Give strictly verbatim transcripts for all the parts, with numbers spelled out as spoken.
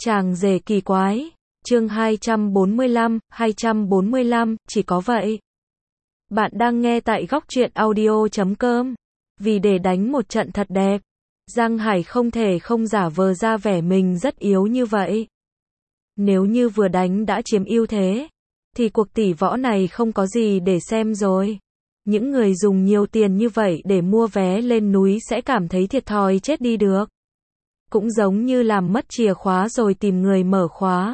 Chàng rể kỳ quái. Chương hai trăm bốn mươi lăm, hai trăm bốn mươi lăm, chỉ có vậy. Bạn đang nghe tại góc truyện audio chấm com. Vì để đánh một trận thật đẹp, Giang Hải không thể không giả vờ ra vẻ mình rất yếu như vậy. Nếu như vừa đánh đã chiếm ưu thế, thì cuộc tỷ võ này không có gì để xem rồi. Những người dùng nhiều tiền như vậy để mua vé lên núi sẽ cảm thấy thiệt thòi chết đi được. Cũng giống như làm mất chìa khóa rồi tìm người mở khóa.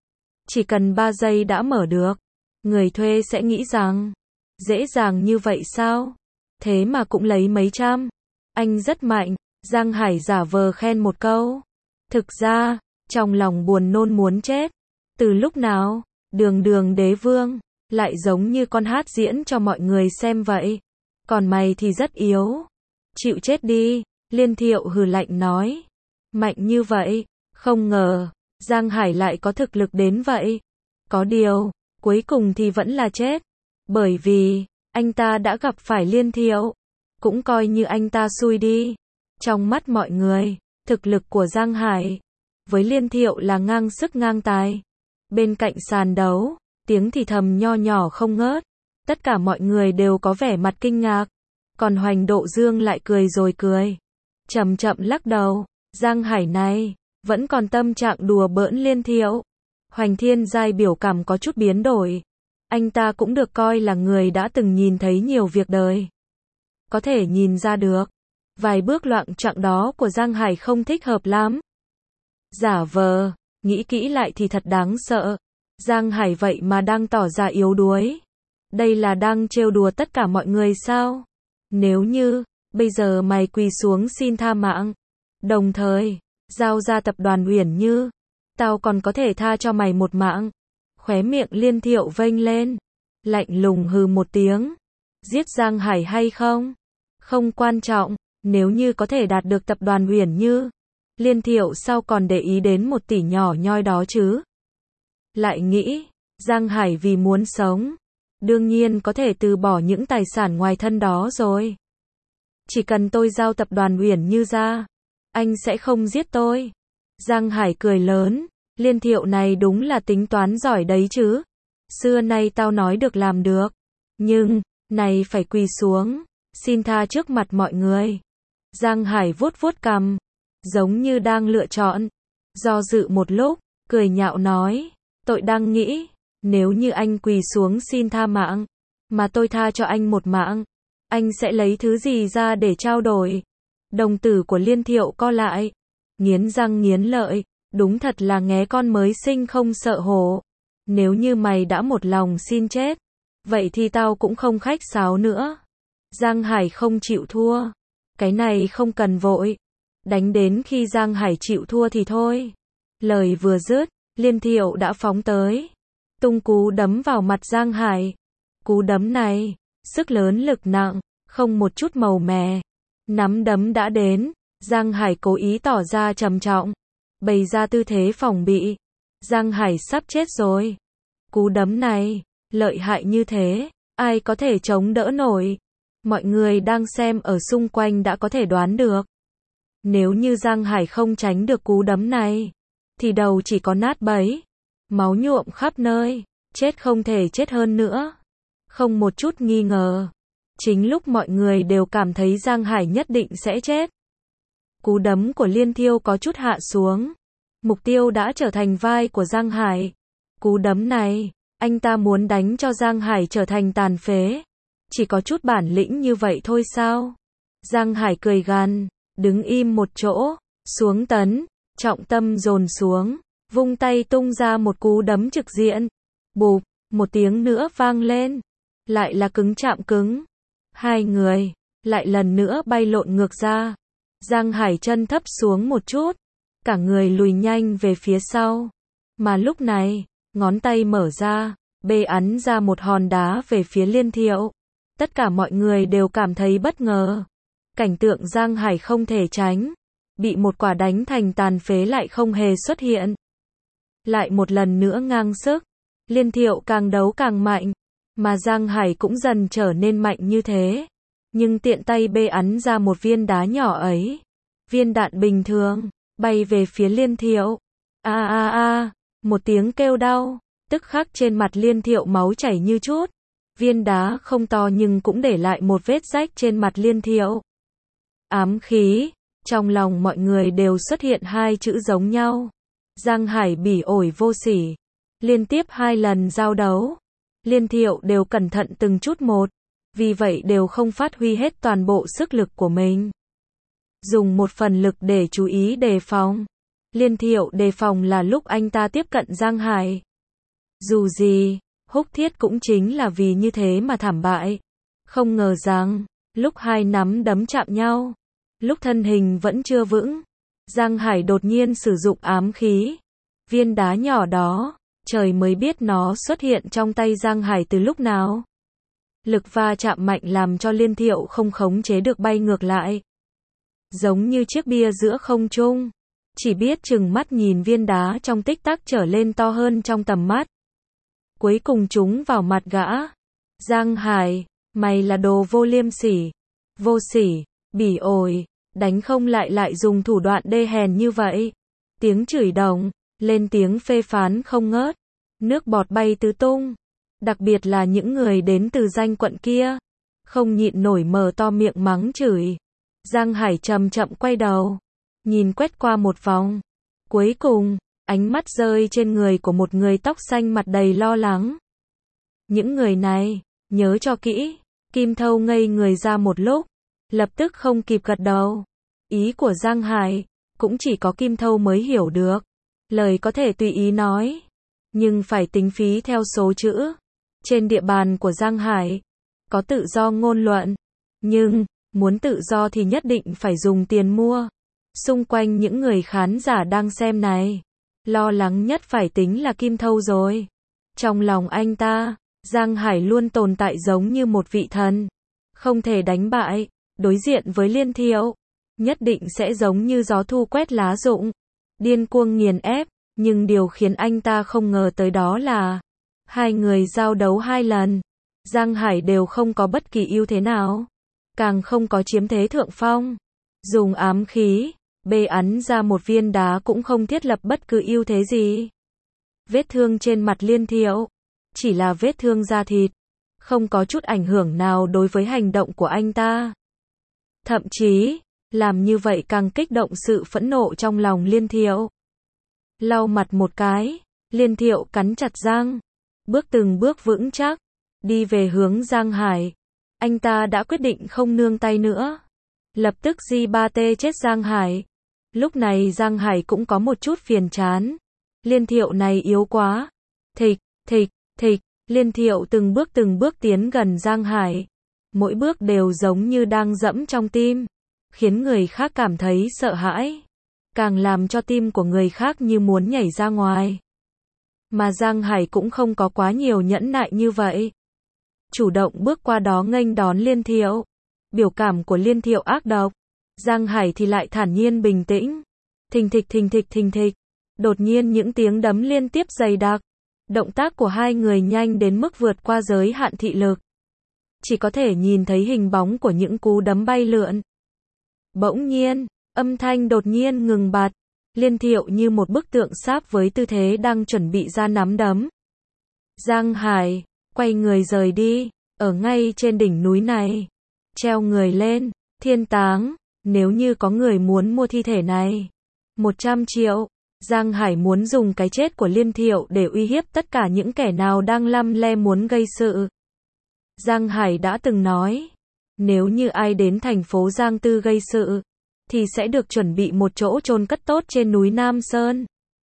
Chỉ cần ba giây đã mở được, người thuê sẽ nghĩ rằng, dễ dàng như vậy sao? Thế mà cũng lấy mấy trăm. Anh rất mạnh, Giang Hải giả vờ khen một câu. Thực ra, trong lòng buồn nôn muốn chết. Từ lúc nào, đường đường đế vương, lại giống như con hát diễn cho mọi người xem vậy. Còn mày thì rất yếu. Chịu chết đi, Liên Thiệu hừ lạnh nói. Mạnh như vậy, không ngờ, Giang Hải lại có thực lực đến vậy. Có điều, cuối cùng thì vẫn là chết. Bởi vì, anh ta đã gặp phải Liên Thiệu. Cũng coi như anh ta xui đi. Trong mắt mọi người, thực lực của Giang Hải với Liên Thiệu là ngang sức ngang tài. Bên cạnh sàn đấu, tiếng thì thầm nho nhỏ không ngớt. Tất cả mọi người đều có vẻ mặt kinh ngạc. Còn Hoành Độ Dương lại cười rồi cười. Chậm chậm lắc đầu. Giang Hải này, vẫn còn tâm trạng đùa bỡn Liên Thiệu. Hoành Thiên Giai biểu cảm có chút biến đổi. Anh ta cũng được coi là người đã từng nhìn thấy nhiều việc đời. Có thể nhìn ra được, vài bước loạng choạng đó của Giang Hải không thích hợp lắm. Giả vờ, nghĩ kỹ lại thì thật đáng sợ. Giang Hải vậy mà đang tỏ ra yếu đuối. Đây là đang trêu đùa tất cả mọi người sao? Nếu như, bây giờ mày quỳ xuống xin tha mạng, đồng thời, giao ra tập đoàn Uyển Như, tao còn có thể tha cho mày một mạng. Khóe miệng Liên Thiệu vênh lên, lạnh lùng hừ một tiếng. Giết Giang Hải hay không? Không quan trọng, nếu như có thể đạt được tập đoàn Uyển Như, Liên Thiệu sao còn để ý đến một tỷ nhỏ nhoi đó chứ? Lại nghĩ, Giang Hải vì muốn sống, đương nhiên có thể từ bỏ những tài sản ngoài thân đó rồi. Chỉ cần tôi giao tập đoàn Uyển Như ra, anh sẽ không giết tôi. Giang Hải cười lớn, Liên Thiệu này đúng là tính toán giỏi đấy chứ. Xưa nay tao nói được làm được. Nhưng, này phải quỳ xuống, xin tha trước mặt mọi người. Giang Hải vuốt vuốt cằm, giống như đang lựa chọn. Do dự một lúc, cười nhạo nói, tôi đang nghĩ, nếu như anh quỳ xuống xin tha mạng, mà tôi tha cho anh một mạng, anh sẽ lấy thứ gì ra để trao đổi? Đồng tử của Liên Thiệu co lại, nghiến răng nghiến lợi, đúng thật là nghé con mới sinh không sợ hổ. Nếu như mày đã một lòng xin chết, vậy thì tao cũng không khách sáo nữa. Giang Hải không chịu thua. Cái này không cần vội. Đánh đến khi Giang Hải chịu thua thì thôi. Lời vừa dứt, Liên Thiệu đã phóng tới. Tung cú đấm vào mặt Giang Hải. Cú đấm này, sức lớn lực nặng, không một chút màu mè. Nắm đấm đã đến, Giang Hải cố ý tỏ ra trầm trọng, bày ra tư thế phòng bị. Giang Hải sắp chết rồi. Cú đấm này, lợi hại như thế, ai có thể chống đỡ nổi? Mọi người đang xem ở xung quanh đã có thể đoán được. Nếu như Giang Hải không tránh được cú đấm này, thì đầu chỉ có nát bấy, máu nhuộm khắp nơi, chết không thể chết hơn nữa. Không một chút nghi ngờ. Chính lúc mọi người đều cảm thấy Giang Hải nhất định sẽ chết, cú đấm của Liên Thiệu có chút hạ xuống. Mục tiêu đã trở thành vai của Giang Hải. Cú đấm này, anh ta muốn đánh cho Giang Hải trở thành tàn phế. Chỉ có chút bản lĩnh như vậy thôi sao? Giang Hải cười gằn, đứng im một chỗ, xuống tấn, trọng tâm dồn xuống, vung tay tung ra một cú đấm trực diện. Bụp, một tiếng nữa vang lên, lại là cứng chạm cứng. Hai người, lại lần nữa bay lộn ngược ra. Giang Hải chân thấp xuống một chút, cả người lùi nhanh về phía sau. Mà lúc này, ngón tay mở ra, bê ấn ra một hòn đá về phía Liên Thiệu. Tất cả mọi người đều cảm thấy bất ngờ. Cảnh tượng Giang Hải không thể tránh, bị một quả đánh thành tàn phế lại không hề xuất hiện. Lại một lần nữa ngang sức, Liên Thiệu càng đấu càng mạnh, mà Giang Hải cũng dần trở nên mạnh như thế. Nhưng tiện tay bê ấn ra một viên đá nhỏ ấy, viên đạn bình thường, bay về phía Liên Thiệu. A a a, một tiếng kêu đau, tức khắc trên mặt Liên Thiệu máu chảy như chút. Viên đá không to nhưng cũng để lại một vết rách trên mặt Liên Thiệu. Ám khí, trong lòng mọi người đều xuất hiện hai chữ giống nhau. Giang Hải bỉ ổi vô sỉ. Liên tiếp hai lần giao đấu, Liên Thiệu đều cẩn thận từng chút một, vì vậy đều không phát huy hết toàn bộ sức lực của mình. Dùng một phần lực để chú ý đề phòng. Liên Thiệu đề phòng là lúc anh ta tiếp cận Giang Hải. Dù gì, Húc Thiết cũng chính là vì như thế mà thảm bại. Không ngờ rằng, lúc hai nắm đấm chạm nhau, lúc thân hình vẫn chưa vững, Giang Hải đột nhiên sử dụng ám khí. Viên đá nhỏ đó, trời mới biết nó xuất hiện trong tay Giang Hải từ lúc nào. Lực va chạm mạnh làm cho Liên Thiệu không khống chế được bay ngược lại. Giống như chiếc bia giữa không trung, chỉ biết chừng mắt nhìn viên đá trong tích tắc trở lên to hơn trong tầm mắt. Cuối cùng chúng vào mặt gã. Giang Hải, mày là đồ vô liêm sỉ, vô sỉ, bỉ ổi, đánh không lại lại dùng thủ đoạn đê hèn như vậy. Tiếng chửi đồng, lên tiếng phê phán không ngớt, nước bọt bay tứ tung. Đặc biệt là những người đến từ danh quận kia, không nhịn nổi mở to miệng mắng chửi. Giang Hải chậm chậm quay đầu, nhìn quét qua một vòng. Cuối cùng, ánh mắt rơi trên người của một người tóc xanh mặt đầy lo lắng. Những người này, nhớ cho kỹ. Kim Thâu ngây người ra một lúc, lập tức không kịp gật đầu. Ý của Giang Hải, cũng chỉ có Kim Thâu mới hiểu được. Lời có thể tùy ý nói, nhưng phải tính phí theo số chữ. Trên địa bàn của Giang Hải, có tự do ngôn luận, nhưng, muốn tự do thì nhất định phải dùng tiền mua. Xung quanh những người khán giả đang xem này, lo lắng nhất phải tính là Kim Thâu rồi. Trong lòng anh ta, Giang Hải luôn tồn tại giống như một vị thần, không thể đánh bại. Đối diện với Liên Thiệu, nhất định sẽ giống như gió thu quét lá rụng, điên cuồng nghiền ép. Nhưng điều khiến anh ta không ngờ tới đó là, hai người giao đấu hai lần, Giang Hải đều không có bất kỳ ưu thế nào, càng không có chiếm thế thượng phong. Dùng ám khí, bê ắn ra một viên đá cũng không thiết lập bất cứ ưu thế gì. Vết thương trên mặt Liên Thiệu, chỉ là vết thương da thịt, không có chút ảnh hưởng nào đối với hành động của anh ta. Thậm chí, làm như vậy càng kích động sự phẫn nộ trong lòng Liên Thiệu. Lau mặt một cái, Liên Thiệu cắn chặt răng, bước từng bước vững chắc, đi về hướng Giang Hải. Anh ta đã quyết định không nương tay nữa, lập tức gi ba tê chết Giang Hải. Lúc này Giang Hải cũng có một chút phiền chán. Liên Thiệu này yếu quá. Thịch, thịch, thịch, Liên Thiệu từng bước từng bước tiến gần Giang Hải. Mỗi bước đều giống như đang dẫm trong tim, khiến người khác cảm thấy sợ hãi, càng làm cho tim của người khác như muốn nhảy ra ngoài. Mà Giang Hải cũng không có quá nhiều nhẫn nại như vậy. Chủ động bước qua đó nghênh đón Liên Thiệu. Biểu cảm của Liên Thiệu ác độc. Giang Hải thì lại thản nhiên bình tĩnh. Thình thịch thình thịch thình thịch. Đột nhiên những tiếng đấm liên tiếp dày đặc. Động tác của hai người nhanh đến mức vượt qua giới hạn thị lực. Chỉ có thể nhìn thấy hình bóng của những cú đấm bay lượn. Bỗng nhiên, âm thanh đột nhiên ngừng bặt. Liên Thiệu như một bức tượng sáp với tư thế đang chuẩn bị ra nắm đấm. Giang Hải, quay người rời đi, ở ngay trên đỉnh núi này. Treo người lên, thiên táng, nếu như có người muốn mua thi thể này. một trăm triệu, Giang Hải muốn dùng cái chết của Liên Thiệu để uy hiếp tất cả những kẻ nào đang lăm le muốn gây sự. Giang Hải đã từng nói, nếu như ai đến thành phố Giang Tư gây sự, thì sẽ được chuẩn bị một chỗ chôn cất tốt trên núi Nam Sơn.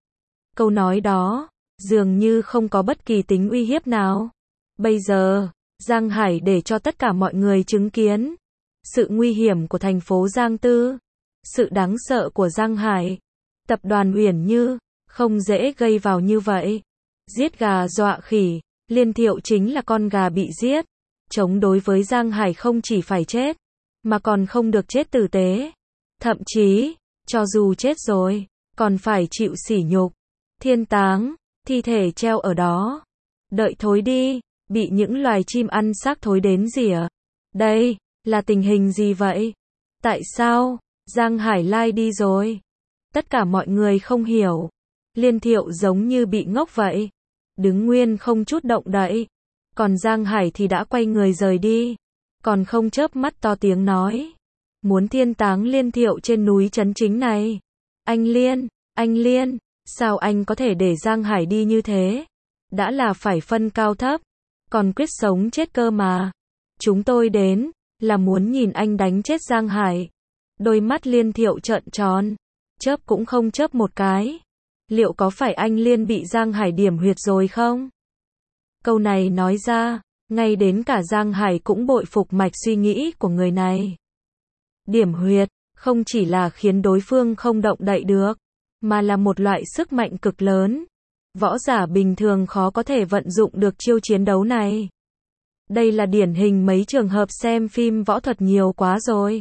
Câu nói đó, dường như không có bất kỳ tính uy hiếp nào. Bây giờ, Giang Hải để cho tất cả mọi người chứng kiến sự nguy hiểm của thành phố Giang Tư, sự đáng sợ của Giang Hải. Tập đoàn Uyển Như, không dễ gây vào như vậy. Giết gà dọa khỉ, Liên Thiệu chính là con gà bị giết. Chống đối với Giang Hải không chỉ phải chết, mà còn không được chết tử tế. Thậm chí, cho dù chết rồi, còn phải chịu sỉ nhục. Thiên táng, thi thể treo ở đó. Đợi thối đi, bị những loài chim ăn xác thối đến rỉa. Đây, là tình hình gì vậy? Tại sao, Giang Hải lai đi rồi? Tất cả mọi người không hiểu. Liên Thiệu giống như bị ngốc vậy. Đứng nguyên không chút động đậy. Còn Giang Hải thì đã quay người rời đi. Còn không chớp mắt to tiếng nói. Muốn thiên táng Liên Thiệu trên núi Trấn Chính này. Anh Liên, anh Liên, sao anh có thể để Giang Hải đi như thế? Đã là phải phân cao thấp. Còn quyết sống chết cơ mà. Chúng tôi đến, là muốn nhìn anh đánh chết Giang Hải. Đôi mắt Liên Thiệu trợn tròn. Chớp cũng không chớp một cái. Liệu có phải anh Liên bị Giang Hải điểm huyệt rồi không? Câu này nói ra, ngay đến cả Giang Hải cũng bội phục mạch suy nghĩ của người này. Điểm huyệt, không chỉ là khiến đối phương không động đậy được, mà là một loại sức mạnh cực lớn. Võ giả bình thường khó có thể vận dụng được chiêu chiến đấu này. Đây là điển hình mấy trường hợp xem phim võ thuật nhiều quá rồi.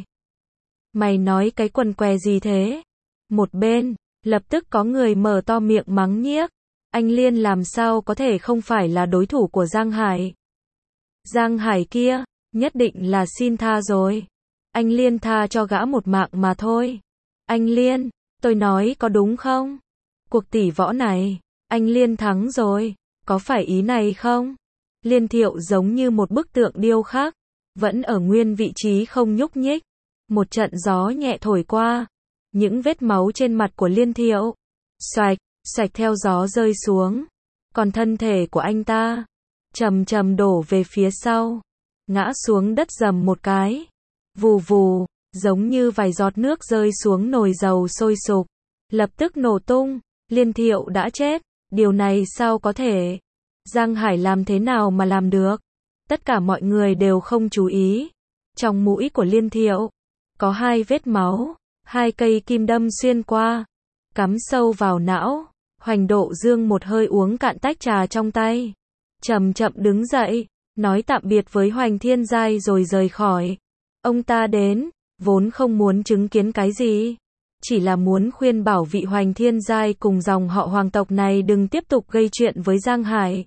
Mày nói cái quần què gì thế? Một bên, lập tức có người mở to miệng mắng nhiếc. Anh Liên làm sao có thể không phải là đối thủ của Giang Hải? Giang Hải kia, nhất định là xin tha rồi. Anh Liên tha cho gã một mạng mà thôi. Anh Liên, tôi nói có đúng không? Cuộc tỷ võ này, anh Liên thắng rồi, có phải ý này không? Liên Thiệu giống như một bức tượng điêu khắc, vẫn ở nguyên vị trí không nhúc nhích. Một trận gió nhẹ thổi qua, những vết máu trên mặt của Liên Thiệu, xoạch, xoạch theo gió rơi xuống. Còn thân thể của anh ta, chầm chầm đổ về phía sau, ngã xuống đất rầm một cái. Vù vù, giống như vài giọt nước rơi xuống nồi dầu sôi sục, lập tức nổ tung. Liên Thiệu đã chết, điều này sao có thể? Giang Hải làm thế nào mà làm được? Tất cả mọi người đều không chú ý. Trong mũi của Liên Thiệu, có hai vết máu, hai cây kim đâm xuyên qua, cắm sâu vào não. Hoành Độ Dương một hơi uống cạn tách trà trong tay, chậm chậm đứng dậy, nói tạm biệt với Hoành Thiên Giai rồi rời khỏi. Ông ta đến, vốn không muốn chứng kiến cái gì, chỉ là muốn khuyên bảo vị Hoành Thiên Giai cùng dòng họ hoàng tộc này đừng tiếp tục gây chuyện với Giang Hải.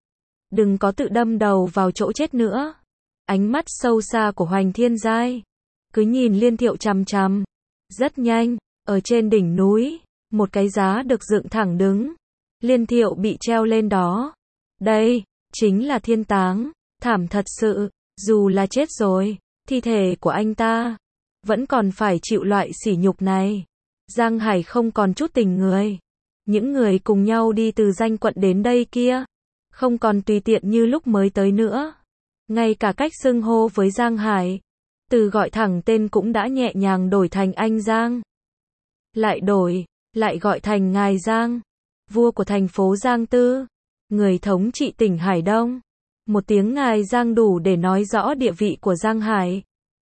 Đừng có tự đâm đầu vào chỗ chết nữa. Ánh mắt sâu xa của Hoành Thiên Giai cứ nhìn Liên Thiệu chằm chằm. Rất nhanh, ở trên đỉnh núi, một cái giá được dựng thẳng đứng. Liên Thiệu bị treo lên đó. Đây, chính là thiên táng. Thảm thật sự, dù là chết rồi, thi thể của anh ta vẫn còn phải chịu loại sỉ nhục này. Giang Hải không còn chút tình người. Những người cùng nhau đi từ danh quận đến đây kia, không còn tùy tiện như lúc mới tới nữa. Ngay cả cách xưng hô với Giang Hải, từ gọi thẳng tên cũng đã nhẹ nhàng đổi thành anh Giang. Lại đổi, lại gọi thành ngài Giang, vua của thành phố Giang Tư, người thống trị tỉnh Hải Đông. Một tiếng ngài Giang đủ để nói rõ địa vị của Giang Hải.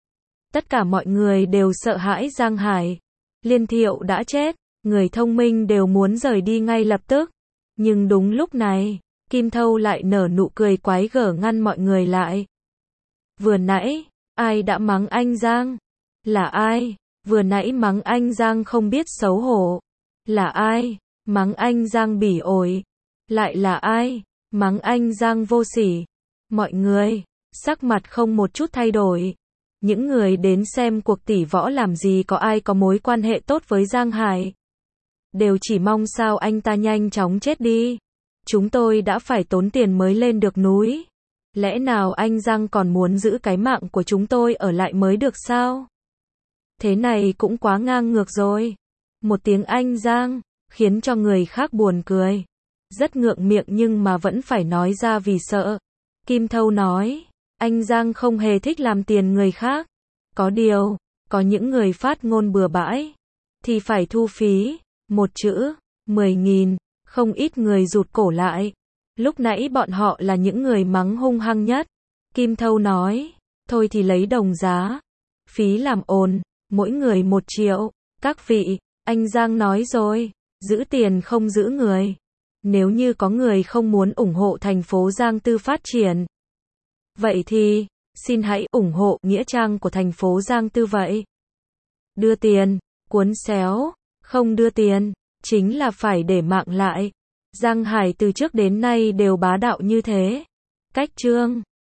Tất cả mọi người đều sợ hãi Giang Hải. Liên Thiệu đã chết, người thông minh đều muốn rời đi ngay lập tức. Nhưng đúng lúc này, Kim Thâu lại nở nụ cười quái gở ngăn mọi người lại. Vừa nãy, ai đã mắng anh Giang? Là ai? Vừa nãy mắng anh Giang không biết xấu hổ. Là ai? Mắng anh Giang bỉ ổi. Lại là ai? Mắng anh Giang vô sỉ. Mọi người, sắc mặt không một chút thay đổi. Những người đến xem cuộc tỷ võ làm gì có ai có mối quan hệ tốt với Giang Hải. Đều chỉ mong sao anh ta nhanh chóng chết đi. Chúng tôi đã phải tốn tiền mới lên được núi. Lẽ nào anh Giang còn muốn giữ cái mạng của chúng tôi ở lại mới được sao? Thế này cũng quá ngang ngược rồi. Một tiếng anh Giang, khiến cho người khác buồn cười. Rất ngượng miệng nhưng mà vẫn phải nói ra vì sợ. Kim Thâu nói, anh Giang không hề thích làm tiền người khác. Có điều, có những người phát ngôn bừa bãi, thì phải thu phí. Một chữ, mười nghìn, không ít người rụt cổ lại. Lúc nãy bọn họ là những người mắng hung hăng nhất. Kim Thâu nói, thôi thì lấy đồng giá. Phí làm ồn, mỗi người một triệu. Các vị, anh Giang nói rồi, giữ tiền không giữ người. Nếu như có người không muốn ủng hộ thành phố Giang Tư phát triển, vậy thì, xin hãy ủng hộ nghĩa trang của thành phố Giang Tư vậy. Đưa tiền, cuốn xéo, không đưa tiền, chính là phải để mạng lại. Giang Hải từ trước đến nay đều bá đạo như thế. Cách chương